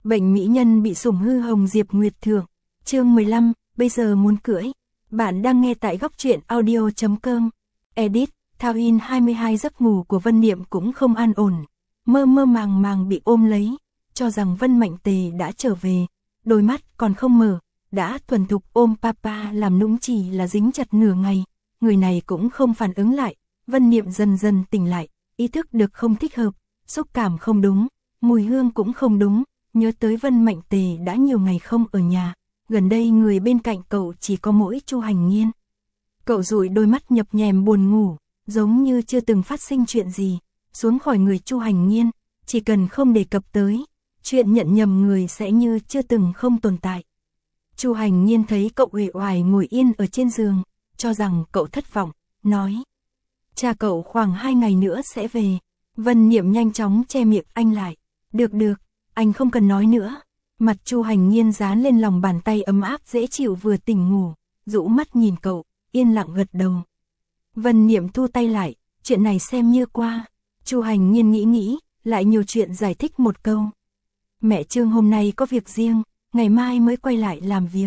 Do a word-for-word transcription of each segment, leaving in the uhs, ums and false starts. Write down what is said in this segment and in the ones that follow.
Bệnh mỹ nhân bị sủng hư hồng Diệp Nguyệt thưởng. Chương mười lăm, bây giờ muốn cưỡi. Bạn đang nghe tại góc truyện audio chấm com. Edit, Thao in hai mươi hai giấc ngủ của Vân Niệm cũng không an ổn. Mơ mơ màng màng bị ôm lấy, cho rằng Vân Mạnh Tề đã trở về. Đôi mắt còn không mở, đã thuần thục ôm papa làm nũng chỉ là dính chặt nửa ngày. Người này cũng không phản ứng lại. Vân Niệm dần dần tỉnh lại, ý thức được không thích hợp, xúc cảm không đúng, mùi hương cũng không đúng. Nhớ tới Vân Mạnh Tề đã nhiều ngày không ở nhà, gần đây người bên cạnh cậu chỉ có mỗi Chu Hành Nhiên. Cậu dụi đôi mắt nhập nhèm buồn ngủ, giống như chưa từng phát sinh chuyện gì, xuống khỏi người Chu Hành Nhiên, chỉ cần không đề cập tới, chuyện nhận nhầm người sẽ như chưa từng không tồn tại. Chu Hành Nhiên thấy cậu uể oải ngồi yên ở trên giường, cho rằng cậu thất vọng, nói: "Cha cậu khoảng hai ngày nữa sẽ về." Vân Niệm nhanh chóng che miệng anh lại, "Được được, anh không cần nói nữa." Mặt Chu Hành Nhiên dán lên lòng bàn tay ấm áp dễ chịu vừa tỉnh ngủ, rũ mắt nhìn cậu, yên lặng gật đầu. Vân Niệm thu tay lại, chuyện này xem như qua. Chu Hành Nhiên nghĩ nghĩ, lại nhiều chuyện giải thích một câu. "Mẹ Trương hôm nay có việc riêng, ngày mai mới quay lại làm việc."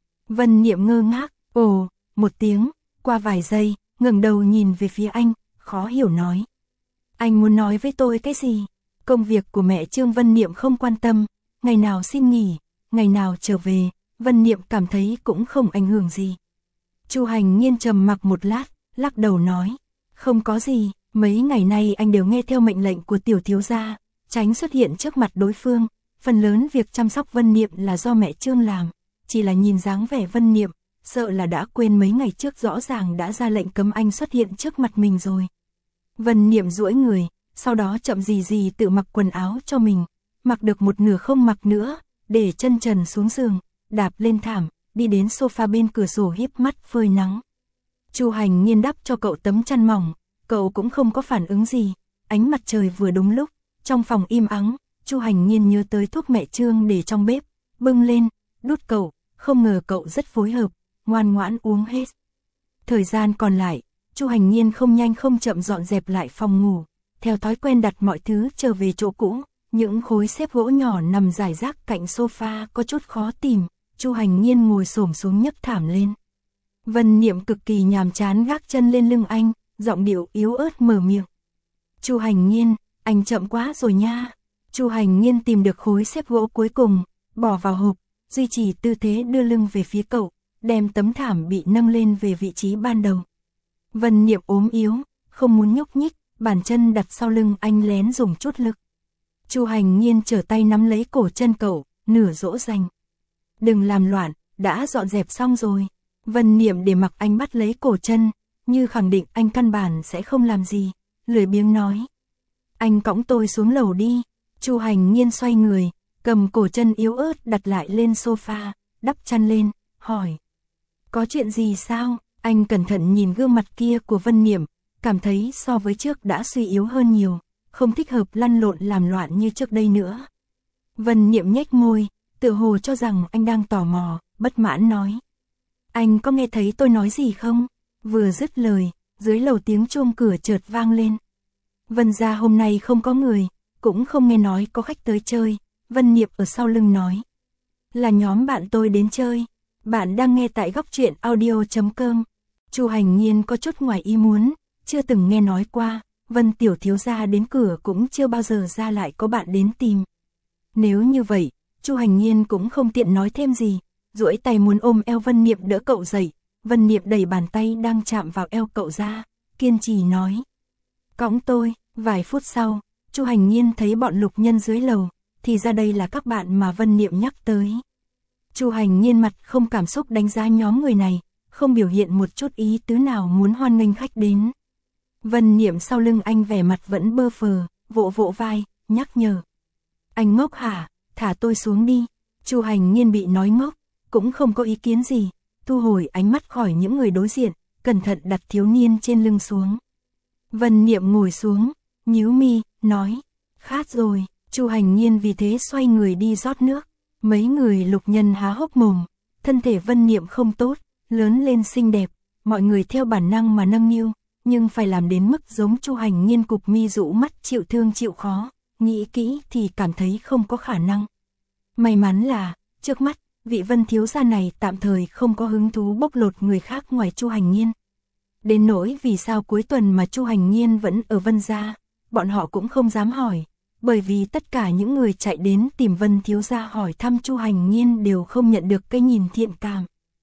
Vân Niệm ngơ ngác, ồ, một tiếng, qua vài giây, ngẩng đầu nhìn về phía anh, khó hiểu nói: "Anh muốn nói với tôi cái gì?" Công việc của mẹ Trương Vân Niệm không quan tâm, ngày nào xin nghỉ, ngày nào trở về, Vân Niệm cảm thấy cũng không ảnh hưởng gì. Chu Hành Nhiên trầm mặc một lát, lắc đầu nói: "Không có gì, mấy ngày nay anh đều nghe theo mệnh lệnh của tiểu thiếu gia, tránh xuất hiện trước mặt đối phương, phần lớn việc chăm sóc Vân Niệm là do mẹ Trương làm, chỉ là nhìn dáng vẻ Vân Niệm, sợ là đã quên mấy ngày trước rõ ràng đã ra lệnh cấm anh xuất hiện trước mặt mình rồi." Vân Niệm duỗi người, sau đó chậm gì gì tự mặc quần áo cho mình, mặc được một nửa không mặc nữa, để chân trần xuống giường, đạp lên thảm, đi đến sofa bên cửa sổ híp mắt phơi nắng. Chu Hành Nhiên đắp cho cậu tấm chăn mỏng, cậu cũng không có phản ứng gì, ánh mặt trời vừa đúng lúc, trong phòng im ắng, Chu Hành Nhiên nhớ tới thuốc mẹ Trương để trong bếp, bưng lên, đút cậu, không ngờ cậu rất phối hợp, ngoan ngoãn uống hết. Thời gian còn lại, Chu Hành Nhiên không nhanh không chậm dọn dẹp lại phòng ngủ, theo thói quen đặt mọi thứ trở về chỗ cũ, những khối xếp gỗ nhỏ nằm rải rác cạnh sofa có chút khó tìm, Chu Hành Nhiên ngồi xổm xuống nhấc thảm lên. Vân Niệm cực kỳ nhàm chán gác chân lên lưng anh, giọng điệu yếu ớt mở miệng: "Chu Hành Nhiên, anh chậm quá rồi nha." Chu Hành Nhiên tìm được khối xếp gỗ cuối cùng, bỏ vào hộp, duy trì tư thế đưa lưng về phía cậu, đem tấm thảm bị nâng lên về vị trí ban đầu. Vân Niệm ốm yếu, không muốn nhúc nhích, bàn chân đặt sau lưng anh lén dùng chút lực. Chu Hành Nhiên trở tay nắm lấy cổ chân cậu, nửa dỗ dành: "Đừng làm loạn, đã dọn dẹp xong rồi." Vân Niệm để mặc anh bắt lấy cổ chân, như khẳng định anh căn bản sẽ không làm gì, lười biếng nói: "Anh cõng tôi xuống lầu đi." Chu Hành Nhiên xoay người, cầm cổ chân yếu ớt đặt lại lên sofa, đắp chăn lên, hỏi: "Có chuyện gì sao?" Anh cẩn thận nhìn gương mặt kia của Vân Niệm, cảm thấy so với trước đã suy yếu hơn nhiều, không thích hợp lăn lộn làm loạn như trước đây nữa. Vân Niệm nhếch môi, tựa hồ cho rằng anh đang tò mò, bất mãn nói: "Anh có nghe thấy tôi nói gì không?" Vừa dứt lời, dưới lầu tiếng chuông cửa chợt vang lên. Vân gia hôm nay không có người, cũng không nghe nói có khách tới chơi. Vân Niệm ở sau lưng nói: "Là nhóm bạn tôi đến chơi." Bạn đang nghe tại góc truyện audio chấm com. Chu Hành Nhiên có chút ngoài ý muốn, chưa từng nghe nói qua, Vân tiểu thiếu gia đến cửa cũng chưa bao giờ ra lại có bạn đến tìm. Nếu như vậy, Chu Hành Nhiên cũng không tiện nói thêm gì, duỗi tay muốn ôm eo Vân Niệm đỡ cậu dậy. Vân Niệm đẩy bàn tay đang chạm vào eo cậu ra, kiên trì nói: "Cõng tôi." Vài phút sau, Chu Hành Nhiên thấy bọn Lục Nhân dưới lầu, thì ra đây là các bạn mà Vân Niệm nhắc tới. Chu Hành Nhiên mặt không cảm xúc đánh giá nhóm người này, không biểu hiện một chút ý tứ nào muốn hoan nghênh khách đến. Vân Niệm sau lưng anh vẻ mặt vẫn bơ phờ, vỗ vỗ vai, nhắc nhở: "Anh ngốc hả, thả tôi xuống đi." Chu Hành Nhiên bị nói ngốc, cũng không có ý kiến gì, thu hồi ánh mắt khỏi những người đối diện, cẩn thận đặt thiếu niên trên lưng xuống. Vân Niệm ngồi xuống, nhíu mi, nói: "Khát rồi." Chu Hành Nhiên vì thế xoay người đi rót nước. Mấy người Lục Nhân há hốc mồm, thân thể Vân Niệm không tốt, lớn lên xinh đẹp, mọi người theo bản năng mà nâng niu, nhưng phải làm đến mức giống Chu Hành Nhiên cục mi rũ mắt chịu thương chịu khó, nghĩ kỹ thì cảm thấy không có khả năng. May mắn là, trước mắt, vị Vân thiếu gia này tạm thời không có hứng thú bóc lột người khác ngoài Chu Hành Nhiên. Đến nỗi vì sao cuối tuần mà Chu Hành Nhiên vẫn ở Vân gia, bọn họ cũng không dám hỏi, bởi vì tất cả những người chạy đến tìm Vân thiếu gia hỏi thăm Chu Hành Nhiên đều không nhận được cái nhìn thiện cảm.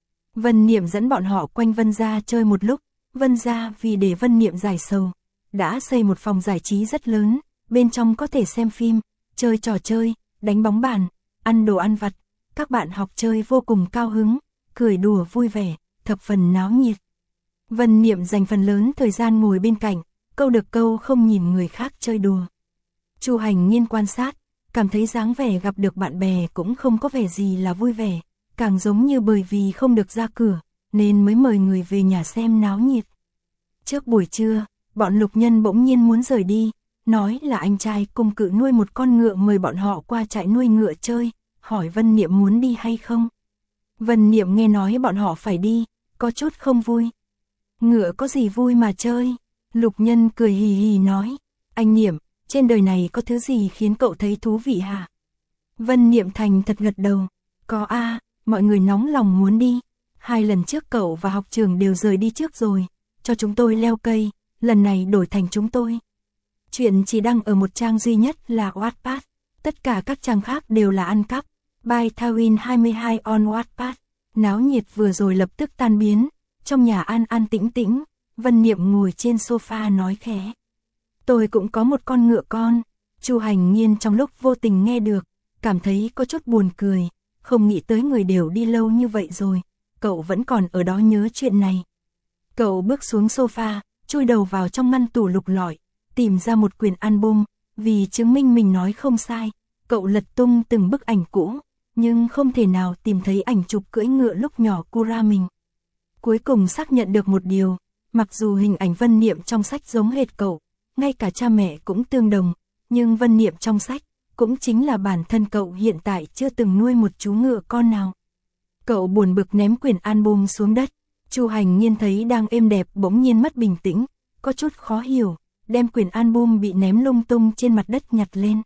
Vân Niệm dẫn bọn họ quanh Vân gia chơi một lúc, Vân gia vì để Vân Niệm giải sầu, đã xây một phòng giải trí rất lớn, bên trong có thể xem phim, chơi trò chơi, đánh bóng bàn, ăn đồ ăn vặt, các bạn học chơi vô cùng cao hứng, cười đùa vui vẻ, thập phần náo nhiệt. Vân Niệm dành phần lớn thời gian ngồi bên cạnh, câu được câu không nhìn người khác chơi đùa. Chu Hành Nhiên quan sát, cảm thấy dáng vẻ gặp được bạn bè cũng không có vẻ gì là vui vẻ, càng giống như bởi vì không được ra cửa, nên mới mời người về nhà xem náo nhiệt. Trước buổi trưa, bọn Lục Nhân bỗng nhiên muốn rời đi, nói là anh trai cùng cự nuôi một con ngựa mời bọn họ qua trại nuôi ngựa chơi, hỏi Vân Niệm muốn đi hay không. Vân Niệm nghe nói bọn họ phải đi, có chút không vui. Ngựa có gì vui mà chơi? Lục Nhân cười hì hì nói, anh Niệm, trên đời này có thứ gì khiến cậu thấy thú vị hả? Vân Niệm thành thật gật đầu, có a, mọi người nóng lòng muốn đi. Hai lần trước cậu và học trường đều rời đi trước rồi, cho chúng tôi leo cây, lần này đổi thành chúng tôi. Chuyện chỉ đăng ở một trang duy nhất là Wattpad, tất cả các trang khác đều là ăn cắp. By Thawin hai mươi hai on Wattpad. Náo nhiệt vừa rồi lập tức tan biến, trong nhà an an tĩnh tĩnh, Vân Niệm ngồi trên sofa nói khẽ. Tôi cũng có một con ngựa con. Chu Hành Nhiên trong lúc vô tình nghe được, cảm thấy có chút buồn cười, không nghĩ tới người đều đi lâu như vậy rồi, cậu vẫn còn ở đó nhớ chuyện này. Cậu bước xuống sofa, chui đầu vào trong ngăn tủ lục lọi, tìm ra một quyển album, vì chứng minh mình nói không sai, cậu lật tung từng bức ảnh cũ, nhưng không thể nào tìm thấy ảnh chụp cưỡi ngựa lúc nhỏ Cura mình. Cuối cùng xác nhận được một điều, mặc dù hình ảnh Vân Niệm trong sách giống hệt cậu, ngay cả cha mẹ cũng tương đồng, nhưng Vân Niệm trong sách cũng chính là bản thân cậu hiện tại chưa từng nuôi một chú ngựa con nào. Cậu buồn bực ném quyển album xuống đất, Chu Hành Nhiên thấy đang êm đẹp bỗng nhiên mất bình tĩnh, có chút khó hiểu, đem quyển album bị ném lung tung trên mặt đất nhặt lên.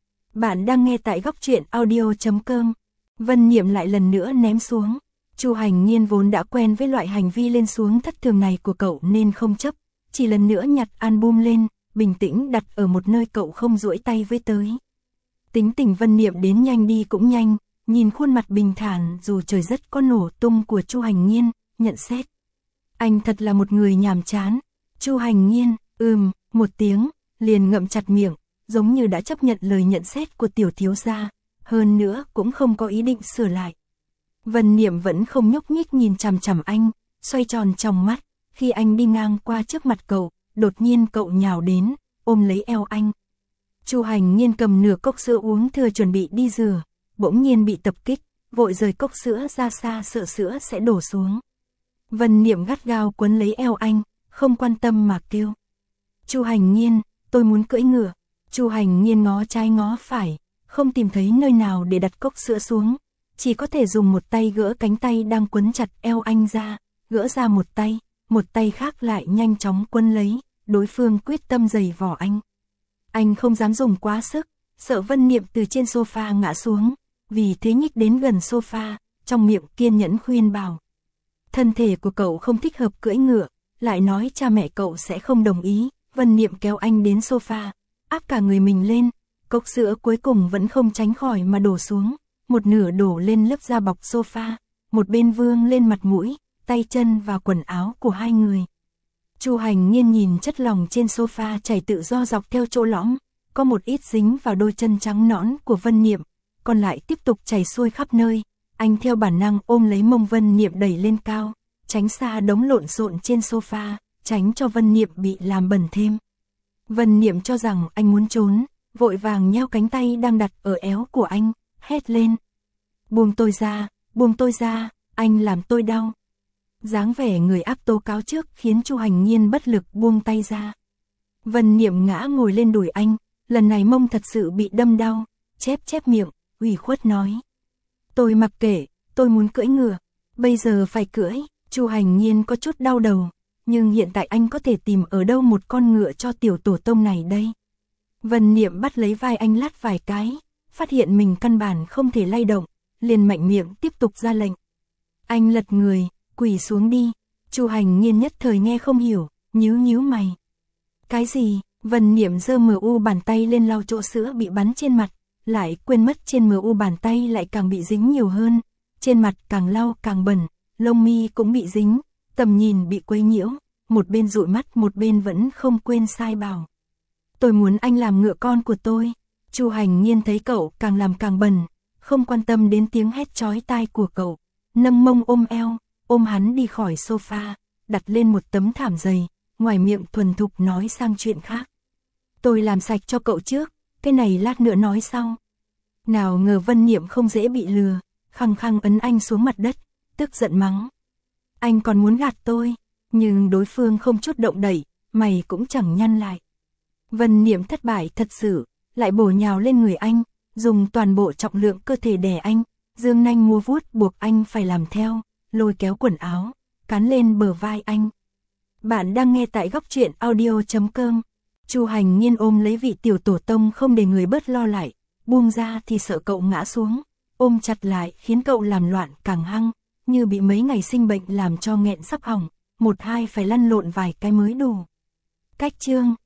Bạn đang nghe tại góc truyện audio chấm com. Vân Niệm lại lần nữa ném xuống. Chu Hành Nhiên vốn đã quen với loại hành vi lên xuống thất thường này của cậu nên không chấp, chỉ lần nữa nhặt album lên, bình tĩnh đặt ở một nơi cậu không duỗi tay với tới. Tính tình Vân Niệm đến nhanh đi cũng nhanh, nhìn khuôn mặt bình thản dù trời rất có nổ tung của Chu Hành Nhiên, nhận xét. Anh thật là một người nhàm chán. Chu Hành Nhiên, ừm, một tiếng, liền ngậm chặt miệng, giống như đã chấp nhận lời nhận xét của tiểu thiếu gia, hơn nữa cũng không có ý định sửa lại. Vân Niệm vẫn không nhúc nhích nhìn chằm chằm anh, xoay tròn trong mắt, khi anh đi ngang qua trước mặt cậu, đột nhiên cậu nhào đến, ôm lấy eo anh. Chu Hành Nhiên cầm nửa cốc sữa uống thừa chuẩn bị đi rửa, bỗng nhiên bị tập kích, vội rời cốc sữa ra xa sợ sữa sẽ đổ xuống. Vân Niệm gắt gao quấn lấy eo anh, không quan tâm mà kêu. Chu Hành Nhiên, tôi muốn cưỡi ngựa. Chu Hành Nhiên ngó trái ngó phải, không tìm thấy nơi nào để đặt cốc sữa xuống, chỉ có thể dùng một tay gỡ cánh tay đang quấn chặt eo anh ra, gỡ ra một tay, một tay khác lại nhanh chóng quấn lấy, đối phương quyết tâm giày vò anh. Anh không dám dùng quá sức, sợ Vân Niệm từ trên sofa ngã xuống, vì thế nhích đến gần sofa, trong miệng kiên nhẫn khuyên bảo. Thân thể của cậu không thích hợp cưỡi ngựa, lại nói cha mẹ cậu sẽ không đồng ý. Vân Niệm kéo anh đến sofa, áp cả người mình lên, cốc sữa cuối cùng vẫn không tránh khỏi mà đổ xuống, một nửa đổ lên lớp da bọc sofa, một bên vương lên mặt mũi, tay chân và quần áo của hai người. Chu Hành Nhiên nhìn chất lỏng trên sofa chảy tự do dọc theo chỗ lõm, có một ít dính vào đôi chân trắng nõn của Vân Niệm, còn lại tiếp tục chảy xuôi khắp nơi. Anh theo bản năng ôm lấy mông Vân Niệm đẩy lên cao, tránh xa đống lộn xộn trên sofa, tránh cho Vân Niệm bị làm bẩn thêm. Vân Niệm cho rằng anh muốn trốn, vội vàng nheo cánh tay đang đặt ở éo của anh, hét lên. Buông tôi ra, buông tôi ra, anh làm tôi đau. Dáng vẻ người áp tố cáo trước khiến Chu Hành Nhiên bất lực buông tay ra. Vân Niệm ngã ngồi lên đùi anh, lần này mông thật sự bị đâm đau, chép chép miệng, ủy khuất nói. Tôi mặc kệ, tôi muốn cưỡi ngựa, bây giờ phải cưỡi. Chu Hành Nhiên có chút đau đầu, nhưng hiện tại anh có thể tìm ở đâu một con ngựa cho tiểu tổ tông này đây. Vân Niệm bắt lấy vai anh lát vài cái, phát hiện mình căn bản không thể lay động, liền mạnh miệng tiếp tục ra lệnh. Anh lật người, quỳ xuống đi. Chu Hành Nghiên nhất thời nghe không hiểu, nhíu nhíu mày. Cái gì? Vân Niệm giơ mờ u bàn tay lên lau chỗ sữa bị bắn trên mặt, lại quên mất trên mờ u bàn tay lại càng bị dính nhiều hơn, trên mặt càng lau càng bẩn, lông mi cũng bị dính, tầm nhìn bị quấy nhiễu, một bên dụi mắt một bên vẫn không quên sai bảo. Tôi muốn anh làm ngựa con của tôi. Chu Hành Nghiên thấy cậu càng làm càng bẩn, không quan tâm đến tiếng hét chói tai của cậu, nâng mông ôm eo, ôm hắn đi khỏi sofa, đặt lên một tấm thảm dày, ngoài miệng thuần thục nói sang chuyện khác. Tôi làm sạch cho cậu trước, cái này lát nữa nói sau. Nào ngờ Vân Niệm không dễ bị lừa, khăng khăng ấn anh xuống mặt đất, tức giận mắng. Anh còn muốn gạt tôi, nhưng đối phương không chút động đậy, mày cũng chẳng nhăn lại. Vân Niệm thất bại thật sự, lại bổ nhào lên người anh, dùng toàn bộ trọng lượng cơ thể đè anh, dương nanh múa vuốt buộc anh phải làm theo, lôi kéo quần áo, cán lên bờ vai anh. Bạn đang nghe tại góc truyện audio chấm com. Chu Hành Nghiên ôm lấy vị tiểu tổ tông không để người bớt lo lại, buông ra thì sợ cậu ngã xuống, ôm chặt lại khiến cậu làm loạn càng hăng, như bị mấy ngày sinh bệnh làm cho nghẹn sắp hỏng, một hai phải lăn lộn vài cái mới đủ. Cách chương